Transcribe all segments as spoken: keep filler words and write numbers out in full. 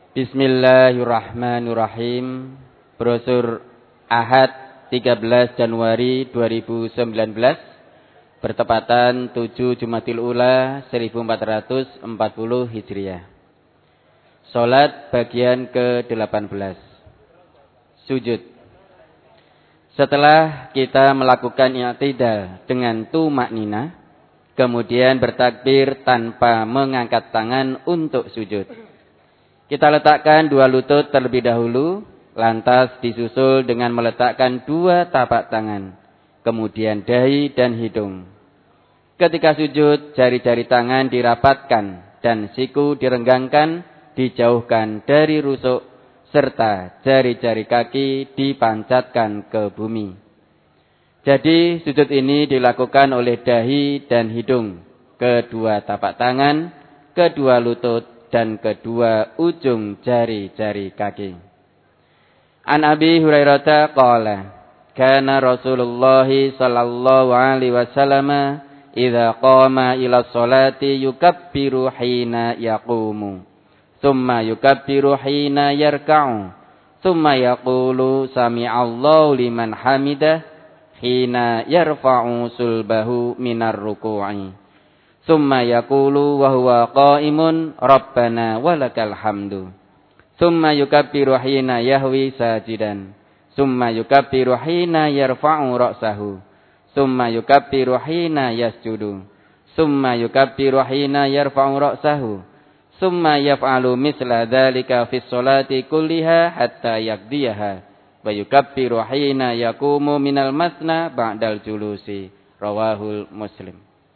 Bismillahirrahmanirrahim. Brosur Ahad tiga belas Januari dua ribu sembilan belas bertepatan tujuh Jumadil Ula seribu empat ratus empat puluh Hijriah. Salat bagian ke delapan belas. Sujud. Setelah kita melakukan i'tidal dengan tumakninah, kemudian bertakbir tanpa mengangkat tangan untuk sujud. Kita letakkan dua lutut terlebih dahulu, lantas disusul dengan meletakkan dua tapak tangan, kemudian dahi dan hidung. Ketika sujud, jari-jari tangan dirapatkan dan siku direnggangkan, dijauhkan dari rusuk, serta jari-jari kaki dipancatkan ke bumi. Jadi sujud ini dilakukan oleh dahi dan hidung, kedua tapak tangan, kedua lutut, dan kedua ujung jari-jari kaki. An Abi Hurairah qala, kana Rasulullah sallallahu alaihi wasallam idza qama ila sholati yukabbiru hina yaqumu, thumma yukabbiru hina yarka'u, thumma yaqulu sami'allahu liman hamidah hina yarfa'u sulbahu minar ruku'i. Summa yaqulu wa huwa qa'imun rabbana walakal hamdu. Summa yukabbiru hina yahwi sajidan. Summa yukabbiru hina yarfa'u ra'sahu. Summa yukabbiru hina yasjudu. Summa yukabbiru hina yarfa'u ra'sahu. Summa yaf'alu misla dhalika fis sholati kulliha hatta yaqdiyaha. Wa yukabbiru hina yaqumu minal masna ba'dal julusi. Rawahul Muslim.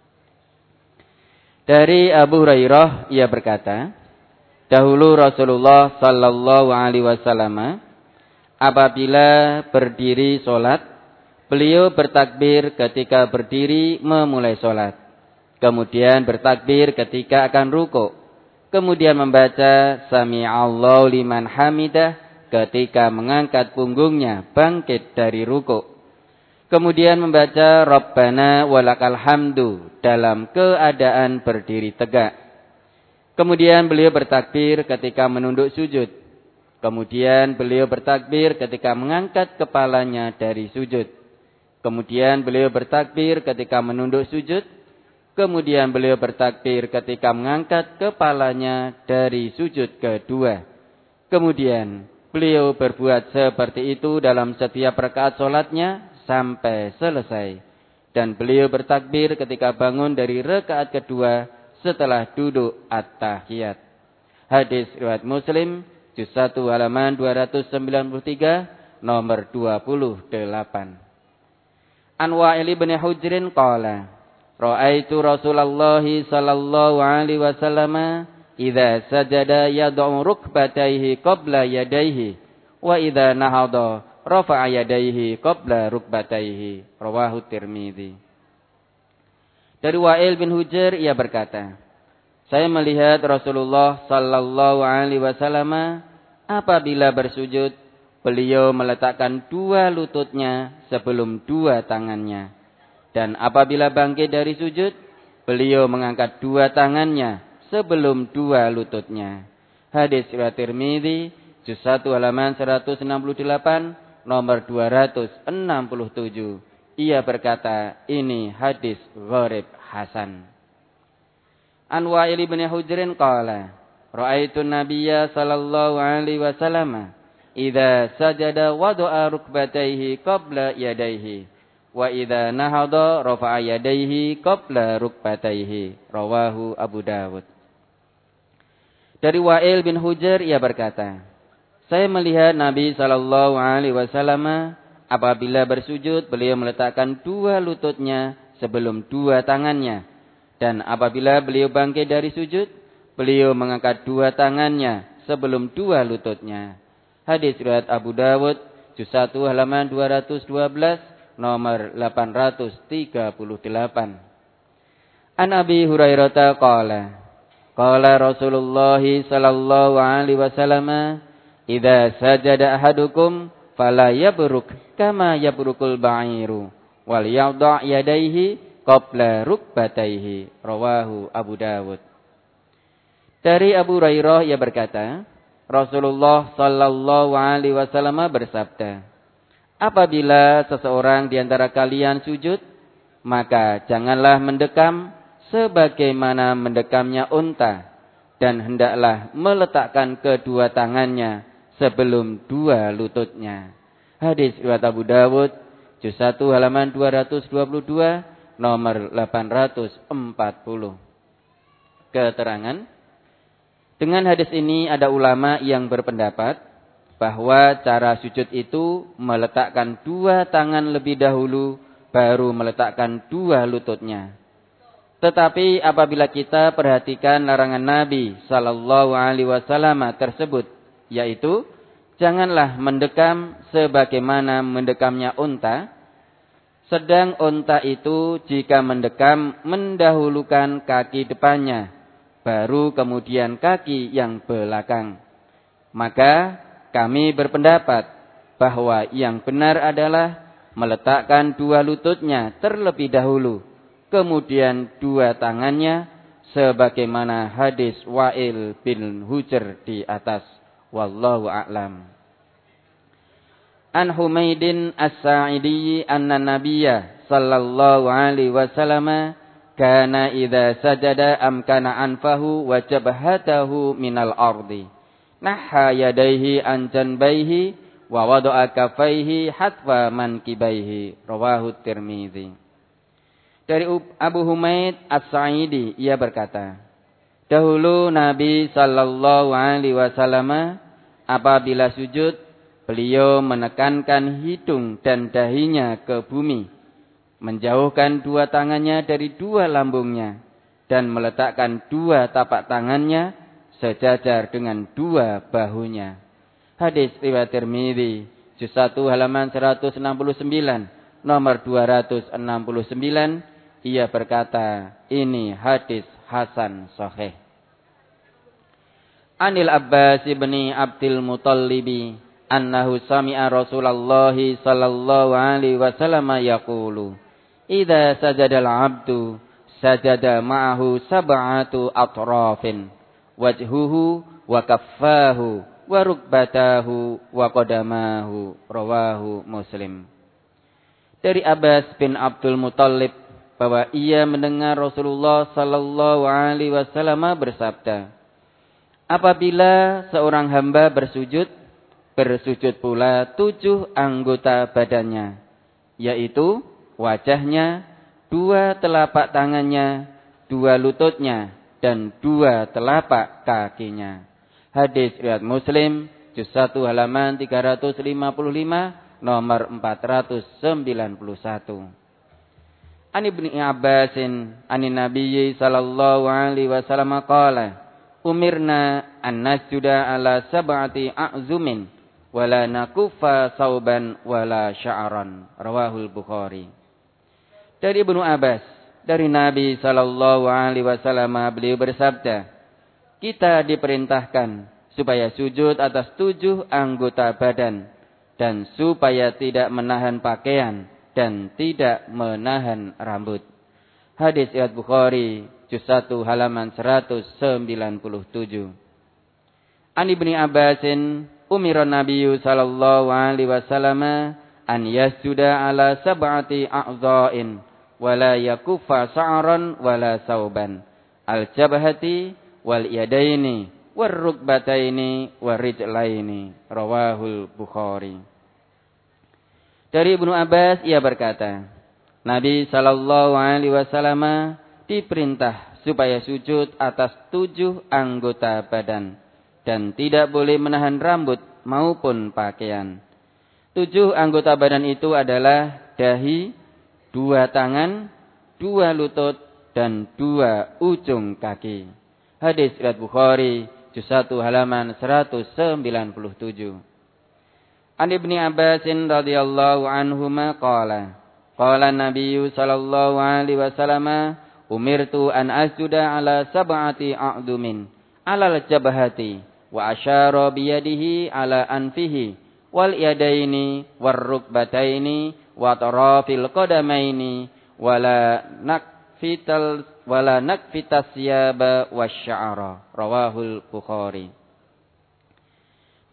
Dari Abu Hurairah ia berkata, dahulu Rasulullah sallallahu alaihi wasallam apabila berdiri salat, beliau bertakbir ketika berdiri memulai salat, kemudian bertakbir ketika akan rukuk, kemudian membaca sami'allahu liman hamidah ketika mengangkat punggungnya bangkit dari rukuk. Kemudian membaca Rabbana walakal hamdu dalam keadaan berdiri tegak. Kemudian beliau bertakbir ketika menunduk sujud. Kemudian beliau bertakbir ketika mengangkat kepalanya dari sujud. Kemudian beliau bertakbir ketika menunduk sujud. Kemudian beliau bertakbir ketika mengangkat kepalanya dari sujud kedua. Kemudian beliau berbuat seperti itu dalam setiap rakaat salatnya sampai selesai, dan beliau bertakbir ketika bangun dari rakaat kedua setelah duduk at-tahiyat. Hadis riwayat Muslim, juz satu halaman dua ratus sembilan puluh tiga, nomor dua puluh delapan. An Wa'il bin Hujrin qala, ra'aitu Rasulullah sallallahu alaihi wasallam idza sajada yad'u rukbatayhi qabla yadayhi wa idza nahada rafa'a yadayhi qabla rukbatayhi. Rawahu Tirmidzi. Dari Wa'il bin Hujr ia berkata, saya melihat Rasulullah sallallahu alaihi wasallam apabila bersujud, beliau meletakkan dua lututnya sebelum dua tangannya, dan apabila bangkit dari sujud, beliau mengangkat dua tangannya sebelum dua lututnya. Hadis riwayat Tirmidzi, juz satu halaman seratus enam puluh delapan, nomor dua ratus enam puluh tujuh. Ia berkata, ini hadis gharib hasan. An Wa'il bin Hujrin qala, ra'aitu Nabiyya sallallahu alaihi wasallam idza sajada wada'a rukbatayhi qabla yadayhi wa idza nahada rafa'a yadayhi qabla rukbatayhi. Rawahu Abu Dawud. Dari Wa'il bin Hujr ia berkata, saya melihat Nabi sallallahu alaihi wasallam apabila bersujud, beliau meletakkan dua lututnya sebelum dua tangannya, dan apabila beliau bangkit dari sujud, beliau mengangkat dua tangannya sebelum dua lututnya. Hadis riwayat Abu Dawud, juz satu halaman dua ratus dua belas, nomor delapan ratus tiga puluh delapan. An Abi Hurairah qala, qala Rasulullah sallallahu alaihi wasallam, idza sajada ahadukum fala yabruk kama yabrukul ba'iru wal yadha' yadayhi qabla rukbatayhi. Rawahu Abu Dawud. Dari Abu Hurairah ia berkata, Rasulullah sallallahu alaihi wasallam bersabda, apabila seseorang di antara kalian sujud, maka janganlah mendekam sebagaimana mendekamnya unta, dan hendaklah meletakkan kedua tangannya sebelum dua lututnya. Hadis riwayat Abu Dawud, juz satu halaman dua ratus dua puluh dua, nomor delapan ratus empat puluh. Keterangan, dengan hadis ini ada ulama yang berpendapat bahwa cara sujud itu meletakkan dua tangan lebih dahulu, baru meletakkan dua lututnya. Tetapi apabila kita perhatikan larangan Nabi sallallahu alaihi wasallam tersebut, yaitu janganlah mendekam sebagaimana mendekamnya unta, sedang unta itu jika mendekam mendahulukan kaki depannya, baru kemudian kaki yang belakang. Maka kami berpendapat bahwa yang benar adalah meletakkan dua lututnya terlebih dahulu, kemudian dua tangannya, sebagaimana hadis Wa'il bin Hujr di atas. Wallahu a'lam. An Humaidin As-Sa'idi anna Nabiyya sallallahu alaihi wasallam kana idza sajada amkana anfahu wa jabhatahu minal ardi. Nahha yadaihi an janbaihi wa wada'a kaffaihi hatfa mankibaihi. Rawahu Tirmidzi. Dari Abu Humaid As-Sa'idi, ia berkata, dahulu Nabi sallallahu alaihi wasallam apabila sujud, beliau menekankan hidung dan dahinya ke bumi, menjauhkan dua tangannya dari dua lambungnya, dan meletakkan dua tapak tangannya sejajar dengan dua bahunya. Hadis riwayat Tirmidzi, juz satu halaman seratus enam puluh sembilan, nomor dua ratus enam puluh sembilan. Ia berkata, ini hadis hasan sahih. Anil Abbas ibni Abdul Muttalib annahu sami'a Rasulullah sallallahu alaihi wasallam yaqulu, idza sajada al-'abdu sajada ma'ahu sab'atu atrafin, wajhuhu wa kaffahu wa rukbatahu wa qadamahu. Rawahu Muslim. Dari Abbas bin Abdul Muttalib bahwa ia mendengar Rasulullah sallallahu alaihi wasallam bersabda, apabila seorang hamba bersujud, bersujud pula tujuh anggota badannya, yaitu wajahnya, dua telapak tangannya, dua lututnya, dan dua telapak kakinya. Hadis riwayat Muslim, juz satu halaman tiga ratus lima puluh lima, nomor empat ratus sembilan puluh satu. An Ibni Abbasin anin Nabiyyi sallallahu alaihi wasallam qala, umirna an nasjuda ala sab'ati a'zumin wala nakuffa sauban wala sya'ran. Rawahul Bukhari. Dari Ibnu Abbas, dari Nabi sallallahu alaihi wasallam, beliau bersabda, kita diperintahkan supaya sujud atas tujuh anggota badan, dan supaya tidak menahan pakaian dan tidak menahan rambut. Hadis riwayat Bukhari, juz satu halaman seratus sembilan puluh tujuh. An Ibni Abbasin umira Nabiyyu sallallahu alaihi wasallam an yasjuda ala sab'ati a'dha'in wala yakuffa sa'ran wala sauban, al-jabhati wal yadaini war rukbataini war rijlaini. Rawahul Bukhari. Dari Ibnu Abbas, ia berkata, Nabi sallallahu alaihi wasallam diperintah supaya sujud atas tujuh anggota badan dan tidak boleh menahan rambut maupun pakaian. Tujuh anggota badan itu adalah dahi, dua tangan, dua lutut, dan dua ujung kaki. Hadis riwayat Bukhari, juz satu halaman seratus sembilan puluh tujuh. An Ibni Abbasin radhiyallahu anhuma qala, qala Nabiyyu sallallahu alaihi wasallam, umirtu an asjuda ala sab'ati a'dumin alal jabhati wa asyara biyadihi ala anfihi wal yadaini war rukbataini wa tarafil qadamaini wala nakfital wala nakfitas siyaba wasy'ara. Rawahul Bukhari.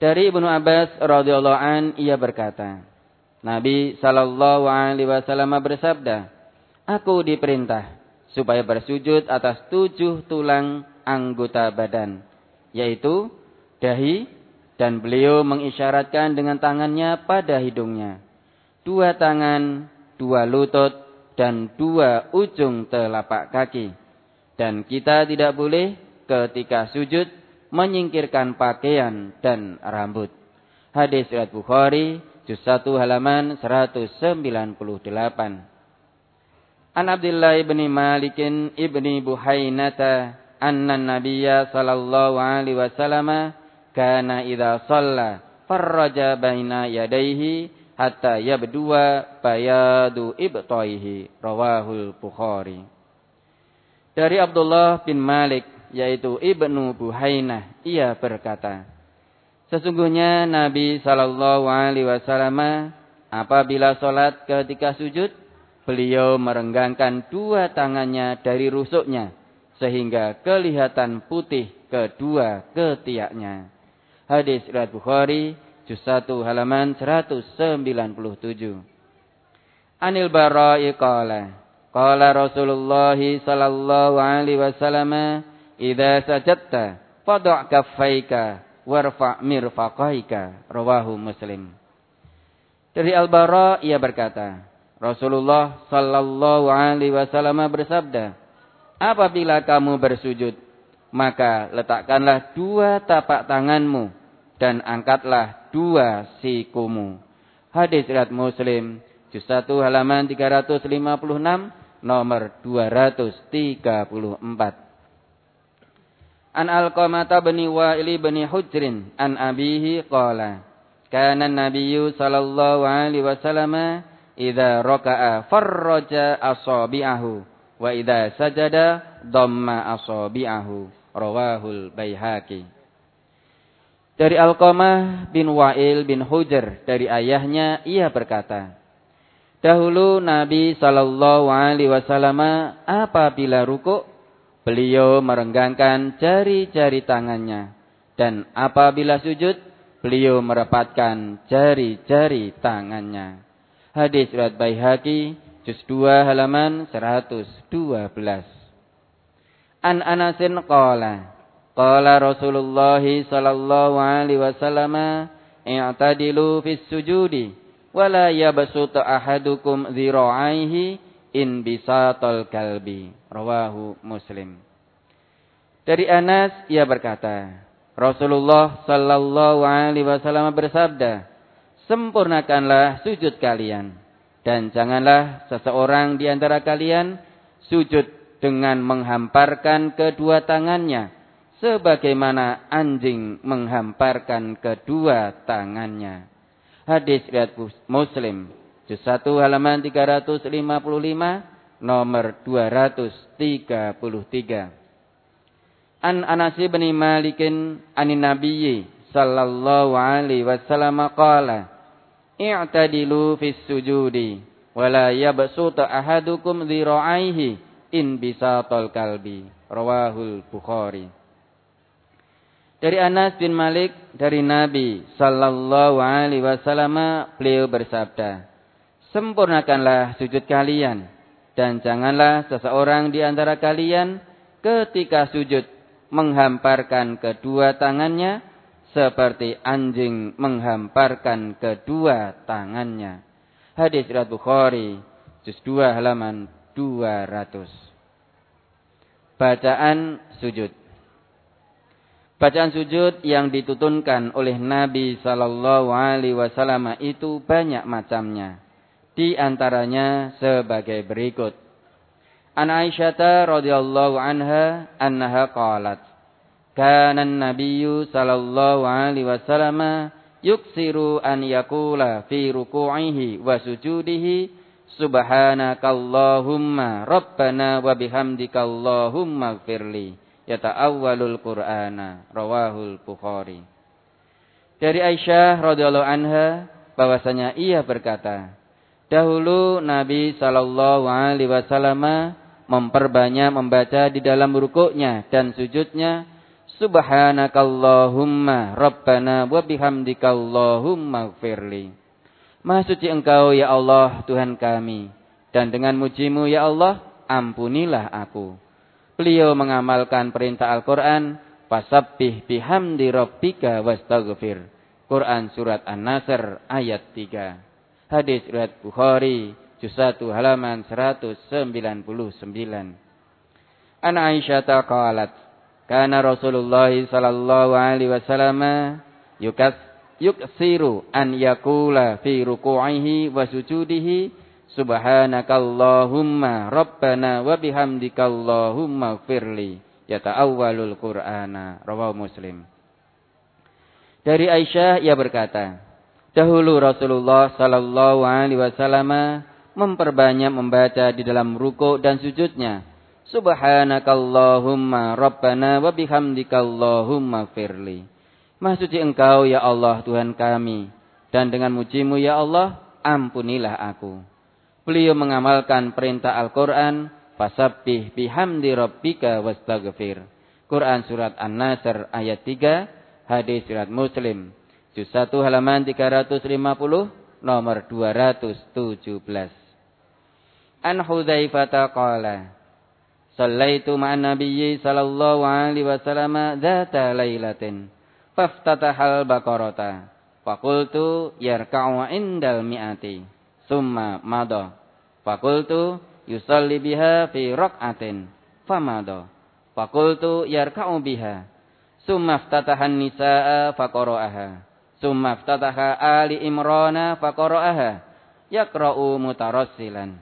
Dari Ibnu Abbas radhiyallahu an ia berkata, Nabi sallallahu alaihi wasallam bersabda, "Aku diperintah supaya bersujud atas tujuh tulang anggota badan, yaitu dahi, dan beliau mengisyaratkan dengan tangannya pada hidungnya, dua tangan, dua lutut, dan dua ujung telapak kaki. Dan kita tidak boleh ketika sujud menyingkirkan pakaian dan rambut." Hadis riwayat Bukhari, juz satu halaman seratus sembilan puluh delapan. An Abdullah ibni Malikin ibni Buhainata anna Nabiyya sallallahu alaihi wasallam kana idza shalla farraja baina yadayhi hatta yabduwa bayadu ibtaihi. Rawahul Bukhari. Dari Abdullah bin Malik yaitu Ibnu Buhainah, ia berkata, sesungguhnya Nabi sallallahu alaihi wasallam apabila salat ketika sujud, beliau merenggangkan dua tangannya dari rusuknya sehingga kelihatan putih kedua ketiaknya. Hadis riwayat Bukhari, juz satu halaman seratus sembilan puluh tujuh. Anil Bara'i qala, qala Rasulullah sallallahu alaihi wasallam, idza sajadta fad'a kaffaika warfa' mirfaqaika. Rawahu Muslim. Dari Al-Bara ia berkata, Rasulullah sallallahu alaihi wasallam bersabda, apabila kamu bersujud, maka letakkanlah dua tapak tanganmu dan angkatlah dua sikumu. Hadis riwayat Muslim, juz satu halaman tiga ratus lima puluh enam, nomor dua ratus tiga puluh empat. An Alqamah bin Wa'il bin Hujrin an abihi qala, kana an-nabiyyu sallallahu alaihi wasallam idza raka'a farraja asabi'ahu wa idza sajada dhamma asabi'ahu. Rawahul Baihaqi. Dari Alqamah bin Wa'il bin Hujr dari ayahnya ia berkata, dahulu Nabi sallallahu alaihi wasallam apabila rukuk, beliau merenggangkan jari-jari tangannya, dan apabila sujud beliau merapatkan jari-jari tangannya. Hadis riwayat Baihaqi, juz dua halaman seratus dua belas. An Anasin qala, qala Rasulullah sallallahu alaihi wasallam, i'tadilu fis sujudi wa la yabsut ahadukum dhira'aihi in bisatal kalbi. Rawahu Muslim. Dari Anas ia berkata, Rasulullah sallallahu alaihi wasallam bersabda, sempurnakanlah sujud kalian, dan janganlah seseorang di antara kalian sujud dengan menghamparkan kedua tangannya sebagaimana anjing menghamparkan kedua tangannya. Hadis riwayat Muslim, juz satu halaman tiga ratus lima puluh lima, nomor dua ratus tiga puluh tiga. An Anas bin Malikin anin Nabiyyi sallallahu alaihi wasallam qala, i'tadilu fis sujudi wa la yabsut ahadukum dhira'aihi in bisatal kalbi. Rawahul Bukhari. Dari Anas bin Malik dari Nabi sallallahu alaihi wasallam beliau bersabda, sempurnakanlah sujud kalian, dan janganlah seseorang di antara kalian ketika sujud menghamparkan kedua tangannya seperti anjing menghamparkan kedua tangannya. Hadis riwayat Bukhari, juz dua halaman dua ratus. Bacaan sujud. Bacaan sujud yang ditutunkan oleh Nabi sallallahu alaihi wasallam itu banyak macamnya. Di antaranya sebagai berikut. An Aisyah radhiyallahu anha annaha qalat, kana an-nabiyyu sallallahu alaihi wasallam yuksiru an yaqula fi ruku'ihi wa sujudihi subhanakallahumma rabbana wa bihamdikallahumma ighfirli yata'awwalul qur'ana. Rawahul Bukhari. Dari Aisyah radhiyallahu anha bahwasanya ia berkata, dahulu Nabi sallallahu alaihi wasallam memperbanyak membaca di dalam rukuknya dan sujudnya Subhanakallahumma Rabbana wa bihamdikallahumma gfirli. Maha suci Engkau ya Allah Tuhan kami, dan dengan muji-Mu ya Allah ampunilah aku. Beliau mengamalkan perintah Al-Quran, fasabbih bihamdi rabbika wastaghfir. Quran surat An-Nasr ayat tiga. Hadis riwayat Bukhari juz satu halaman seratus sembilan puluh sembilan. An Aisyah qalat, kana Rasulullah sallallahu alaihi wasallam yukas yuksiru an yakula fi ruku'ihi wa sujudihi subhanakallahumma rabbana wa bihamdikallahumma gfirli yata'awwalul qur'ana. Rawahu Muslim. Dari Aisyah ia berkata, dahulu Rasulullah sallallahu alaihi wasallam memperbanyak membaca di dalam ruku' dan sujudnya, subhanakallahumma rabbana wa bihamdikallahumma gfirli. Maha suci Engkau ya Allah Tuhan kami, dan dengan muji-Mu ya Allah ampunilah aku. Beliau mengamalkan perintah Al-Quran, fasabbih bihamdi rabbika wastaghfir. Quran surat An-Nasr ayat tiga, hadis riwayat Muslim juz satu halaman tiga ratus lima puluh, nomor dua ratus tujuh belas. An Hudzaifah qala, shallaitu ma'an nabiyyi sallallahu alaihi wasallam dzata lailatin faftatahal baqarata faqultu yarka'u indal mi'ati summa madha faqultu yusalli biha fi raq'atin famadha faqultu yarka'u biha summa iftatahan nisaa faqara'aha summa iftataha ali imrana faqara'aha yaqra'u mutarassilan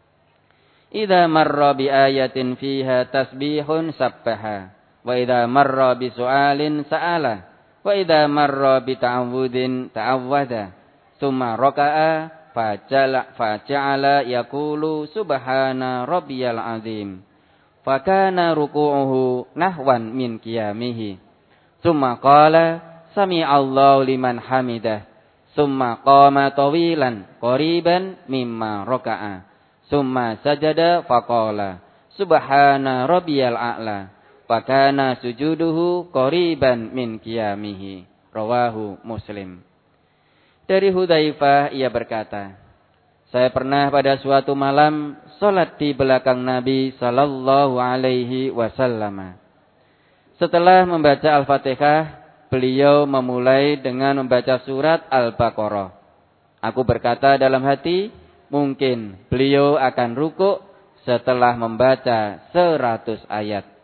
idza marra bi ayatin fiha tasbihun sabbaha wa idza marra bi su'alin sa'ala wa idza marra bi ta'awudin ta'awwada tsumma raka'a fajala faja'ala yaqulu subhana rabbiyal azim fakana ruku'uhu nahwan min qiyamihi tsumma qala sami'allahu liman hamidah tsumma qama tawilan qariban mimma raka'a tsumma sajada faqala subhana rabbiyal a'la fakana sujuduhu qariban min qiyamihi. Rawahu Muslim. Dari Hudzaifah ia berkata, saya pernah pada suatu malam salat di belakang Nabi sallallahu alaihi wasallam. Setelah membaca Al-Fatihah, beliau memulai dengan membaca surat Al-Baqarah. Aku berkata dalam hati, mungkin beliau akan rukuk setelah membaca seratus ayat.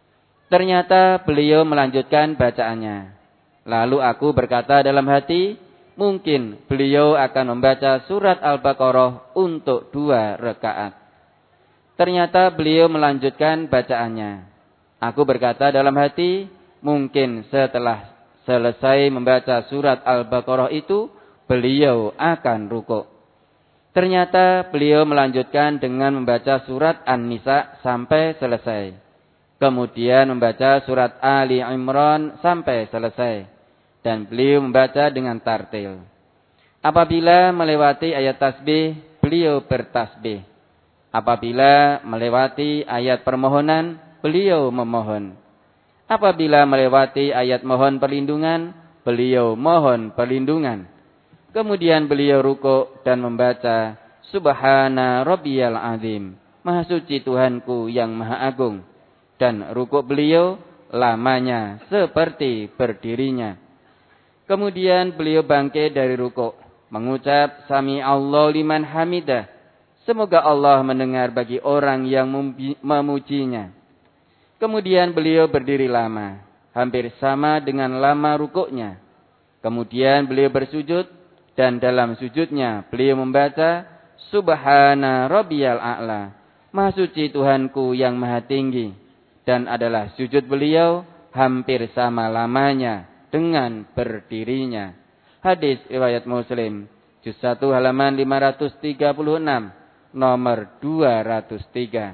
Ternyata beliau melanjutkan bacaannya. Lalu aku berkata dalam hati, mungkin beliau akan membaca surat Al-Baqarah untuk dua rakaat. Ternyata beliau melanjutkan bacaannya. Aku berkata dalam hati, mungkin setelah selesai membaca surat Al-Baqarah itu, beliau akan rukuk. Ternyata beliau melanjutkan dengan membaca surat An-Nisa sampai selesai. Kemudian membaca surat Ali Imran sampai selesai. Dan beliau membaca dengan tartil. Apabila melewati ayat tasbih, beliau bertasbih. Apabila melewati ayat permohonan, beliau memohon. Apabila melewati ayat mohon perlindungan, beliau mohon perlindungan. Kemudian beliau rukuk dan membaca Subhana Rabbiyal Azim, Maha suci Tuhanku yang Maha Agung. Dan rukuk beliau lamanya seperti berdirinya. Kemudian beliau bangkit dari rukuk, mengucap Sami Allah liman hamidah. Semoga Allah mendengar bagi orang yang memujinya. Kemudian beliau berdiri lama, hampir sama dengan lama rukuknya. Kemudian beliau bersujud, dan dalam sujudnya beliau membaca Subhana Rabbiyal A'la, Maha suci Tuhanku yang Maha tinggi. Dan adalah sujud beliau hampir sama lamanya dengan berdirinya. Hadis riwayat Muslim, juz satu halaman lima ratus tiga puluh enam, nomor dua ratus tiga.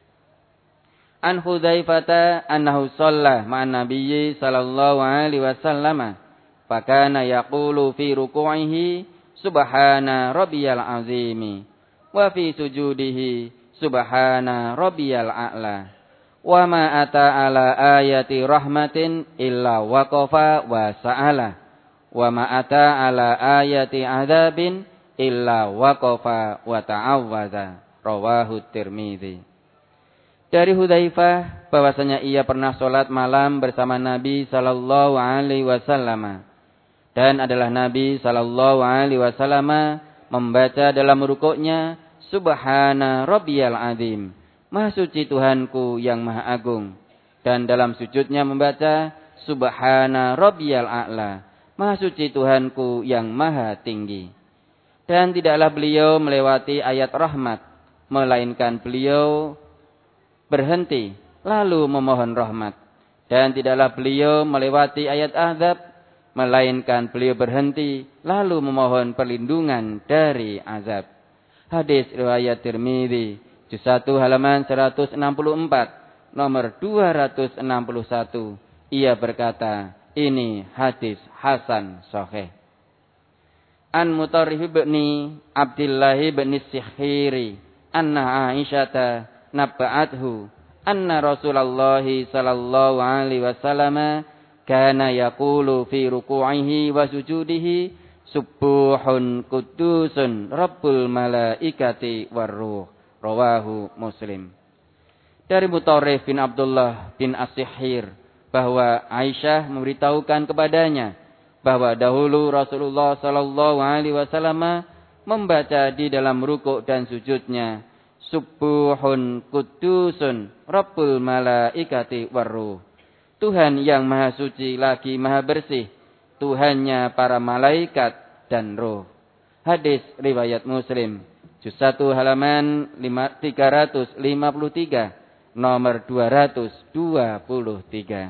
An Hudzaifah annahu shalla ma'an nabiyyi sallallahu alaihi wasallam, fakana yaqulu fi ruku'ihi subhana rabbiyal azimi wa fi sujudihi subhana rabbiyal a'la. Wa ma ata ala ayati rahmatin illa waqafa wa sa'ala. Wa ma ata ala ayati adzabin illa waqafa wa ta'awwadza. Rawahu Tirmidzi. Dari Hudzaifah bahwasanya ia pernah salat malam bersama Nabi sallallahu alaihi wasallam dan adalah Nabi sallallahu alaihi wasallam membaca dalam rukuknya Subhana rabbiyal azim, Maha suci Tuhanku yang maha agung, dan dalam sujudnya membaca Subhana rabbiyal a'la, Maha suci Tuhanku yang maha tinggi. Dan tidaklah beliau melewati ayat rahmat, melainkan beliau berhenti lalu memohon rahmat, dan tidaklah beliau melewati ayat azab, melainkan beliau berhenti lalu memohon perlindungan dari azab. Hadis riwayat Tirmidzi, juz satu halaman seratus enam puluh empat, nomor dua ratus enam puluh satu. Ia berkata, ini hadis hasan sahih. An Mutarrif bin Abdullah bin Sihiri anna Aisyata nabba'athu anna Rasulullah sallallahu alaihi wasallam kana yaqulu fi ruku'ihi wa sujudihi subuhun qudusun rabbul malaikati warruh. Rawahu Muslim. Dari Mutarrif bin Abdullah bin As-Sihir bahwa Aisyah memberitahukan kepadanya bahwa dahulu Rasulullah sallallahu alaihi wasallam membaca di dalam rukuk dan sujudnya Subuhun kudusun Rabbul malaikati warruh. Tuhan yang maha suci lagi maha bersih, Tuhannya para malaikat dan roh. Hadis riwayat Muslim, juz satu halaman tiga ratus lima puluh tiga, nomor dua ratus dua puluh tiga.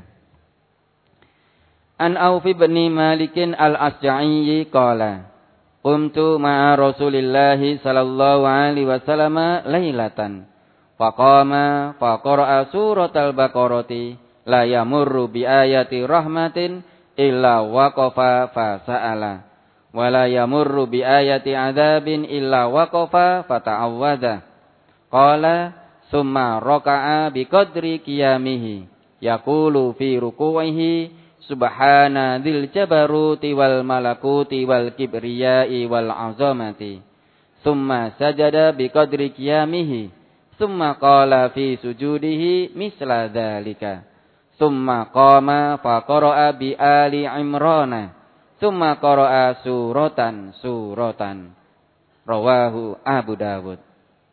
An Auf bin Malikin al-Asja'i qala Qumtu ma'a Rasulillahi sallallahu alaihi wasallam lailatan. Faqama faqara'a suratal Baqarati la yamurru bi ayati rahmatin illa waqafa fa sa'ala. Wa la yamurru bi ayati adzabin illa waqafa fa ta'awwadha. Qala summa raka'a bi qadri qiyamihi. Yaqulu fi ruku'ihi Subhana dzil jabaruti wal malakuti wal kibriyai wal azamati. Tsumma sajada biqadri qiyamihi. Tsumma qala fi sujudihi misla dzalika. Tsumma qama fa qara'a bi ali Imran. Tsumma qara'a suratan suratan. Rawahu Abu Dawud.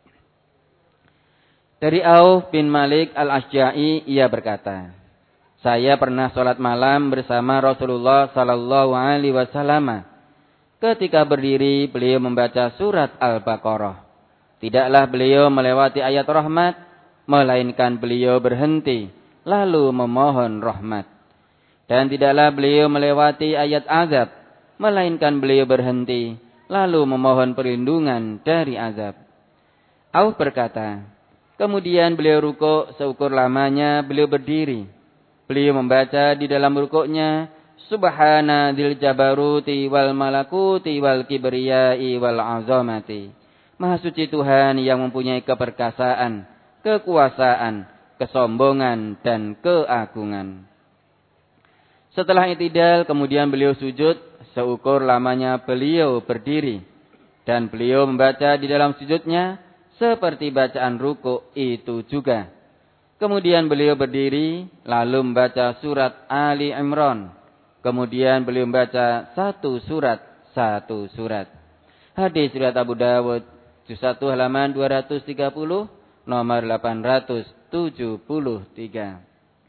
Dari Auf bin Malik al-Asja'i ia berkata, saya pernah sholat malam bersama Rasulullah sallallahu alaihi wasallam. Ketika berdiri, beliau membaca surat Al-Baqarah. Tidaklah beliau melewati ayat rahmat, melainkan beliau berhenti, lalu memohon rahmat. Dan tidaklah beliau melewati ayat azab, melainkan beliau berhenti, lalu memohon perlindungan dari azab. Auf berkata, kemudian beliau rukuk seukur lamanya beliau berdiri. Beliau membaca di dalam rukuknya Subhana dzil jabaruti wal malakuti wal kibriyai wal azamati. Maha suci Tuhan yang mempunyai keperkasaan, kekuasaan, kesombongan dan keagungan. Setelah i'tidal kemudian beliau sujud seukur lamanya beliau berdiri, dan beliau membaca di dalam sujudnya seperti bacaan rukuk itu juga. Kemudian beliau berdiri, lalu membaca surat Ali Imran. Kemudian beliau membaca satu surat, satu surat. Hadis riwayat Abu Dawud, juz satu halaman dua ratus tiga puluh, nomor delapan ratus tujuh puluh tiga.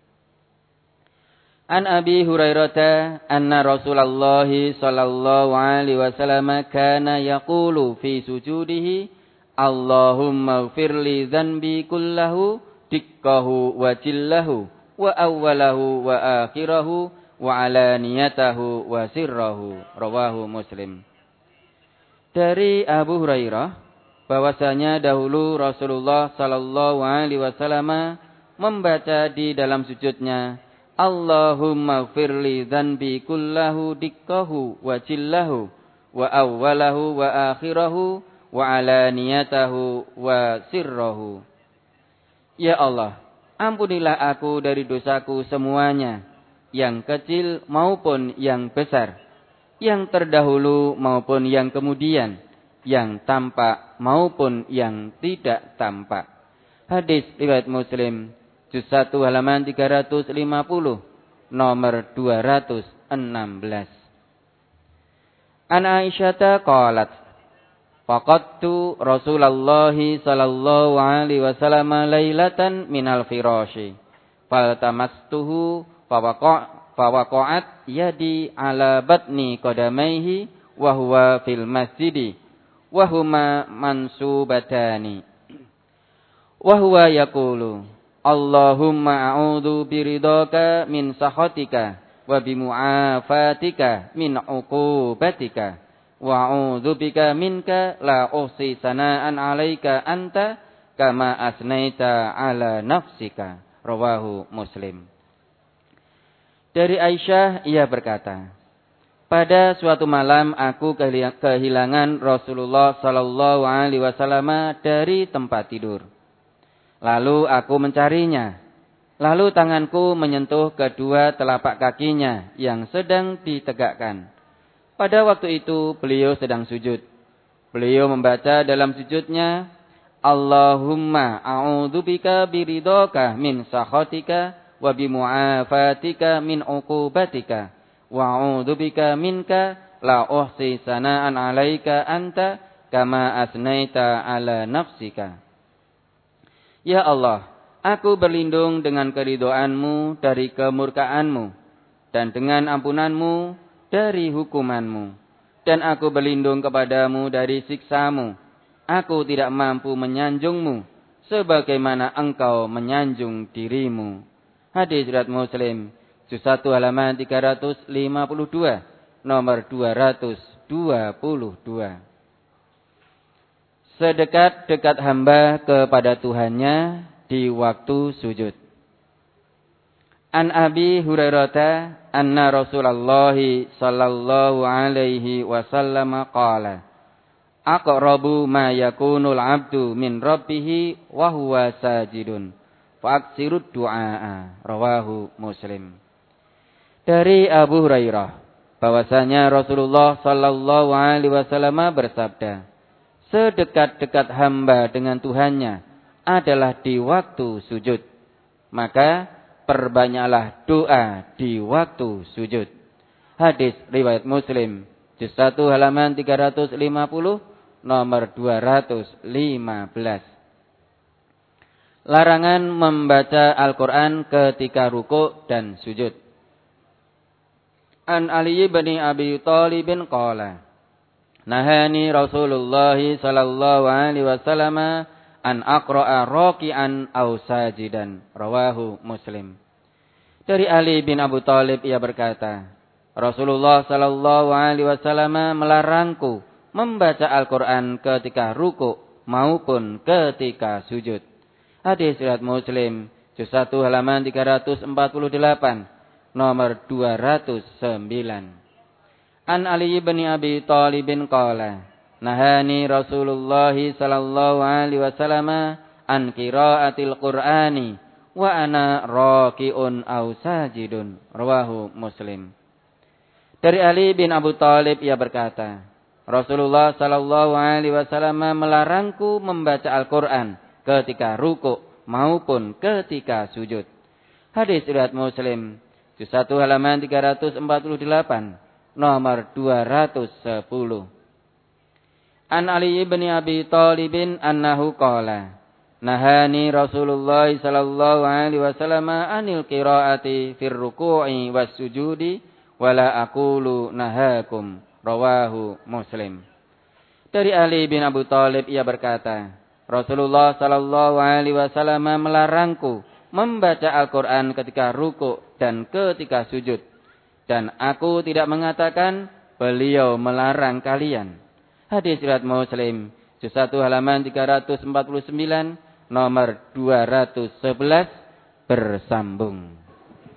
An Abi Hurairah anna Rasulullah sallallahu alaihi wasallam kana yaqulu fi sujudihi Allahumma ighfirli dzanbi kullahu dikkahu wa jillahu wa awwalahu wa akhirahu wa alaniyatahu wa sirrahu. Rawahu Muslim. Dari Abu Hurairah bahwasanya dahulu Rasulullah sallallahu alaihi wasallam membaca di dalam sujudnya Allahumma ighfirli dzanbi kullahu dikkahu wa jillahu wa awwalahu wa akhirahu wa alaniyatahu wa sirrahu. Ya Allah, Ampunilah aku dari dosaku semuanya, yang kecil maupun yang besar, yang terdahulu maupun yang kemudian, yang tampak maupun yang tidak tampak. Hadis riwayat Muslim, juz satu halaman tiga ratus lima puluh, nomor dua ratus enam belas. An Aisyata qalat, faqadtu Rasulullah sallallahu alaihi wasallam lailatan minal firashi, faltamastuhu fawaqa'at yadi ala batni qadamaihi wa huwa fil masjidi wa huma mansubatani wa huwa yaqulu Allahumma a'udzu biridhaka min sakhatika wa bimu'afatika min 'uqubatika wa a'udzu bika minka la uhsi sana'an 'alaika anta kama asnaita 'ala nafsika. Rawahu Muslim. Dari Aisyah ia berkata, pada suatu malam aku kehilangan Rasulullah sallallahu alaihi wasallam dari tempat tidur. Lalu aku mencarinya. Lalu tanganku menyentuh kedua telapak kakinya yang sedang ditegakkan. Pada waktu itu beliau sedang sujud. Beliau membaca dalam sujudnya, Allahumma a'udzubika biridhaka min sakhatika wa bimu'afatika min 'uqubatika wa a'udzubika minka la uhsi sana'an 'alaika anta kama asnaita 'ala nafsika. Ya Allah, aku berlindung dengan keridhoanmu dari kemurkaanmu, dan dengan ampunanmu dari hukumanmu. Dan aku berlindung kepadamu dari siksamu. Aku tidak mampu menyanjungmu, sebagaimana engkau menyanjung dirimu. Hadis riwayat Muslim, juz satu halaman tiga ratus lima puluh dua, nomor dua ratus dua puluh dua. Sedekat-dekat hamba kepada Tuhannya di waktu sujud. An Abi Hurairah anna Rasulullah sallallahu alaihi wasallam qala, aqrabu ma yakunul 'abdu min rabbih wa huwa sajidun fa aksirud du'a. Rawahu Muslim. Dari Abu Hurairah bahwasanya Rasulullah sallallahu alaihi wasallam bersabda, sedekat-dekat hamba dengan Tuhannya adalah di waktu sujud. Maka perbanyaklah doa di waktu sujud. Hadis riwayat Muslim, juz satu halaman tiga ratus lima puluh, nomor dua ratus lima belas. Larangan membaca Al-Quran ketika ruku' dan sujud. An Ali bin Abi Thalib qala, nahani Rasulullah sallallahu alaihi wasallam an aqra'a raki'an aw sajidan. Rawahu Muslim. Dari Ali bin Abu Thalib ia berkata, Rasulullah sallallahu alaihi wasallam melarangku membaca Al-Qur'an ketika ruku' maupun ketika sujud. Hadis riwayat Muslim, juz satu halaman tiga ratus empat puluh delapan, nomor dua ratus sembilan. An Ali bin Abi Thalib qala, nahani Rasulullah sallallahu alaihi wasallam an qiraatil Qur'ani wa ana raki'un aw sajidun. Rawahu Muslim. Dari Ali bin Abu Thalib ia berkata, Rasulullah sallallahu alaihi wasallam melarangku membaca Al-Qur'an ketika ruku' maupun ketika sujud. Hadis riwayat Muslim, juz satu halaman tiga ratus empat puluh delapan, nomor dua ratus sepuluh. An Ali bin Abi Thalib annahu qala, nahani Rasulullah sallallahu alaihi wasallam anil qiraati fir ruku'i was sujudi wala aqulu nahakum. Rawahu Muslim. Dari Ali bin Abu Thalib ia berkata, Rasulullah sallallahu alaihi wasallam melarangku membaca Al-Qur'an ketika ruku' dan ketika sujud. Dan aku tidak mengatakan beliau melarang kalian. Hadis riwayat Muslim, juz satu halaman tiga ratus empat puluh sembilan, nomor dua ratus sebelas bersambung.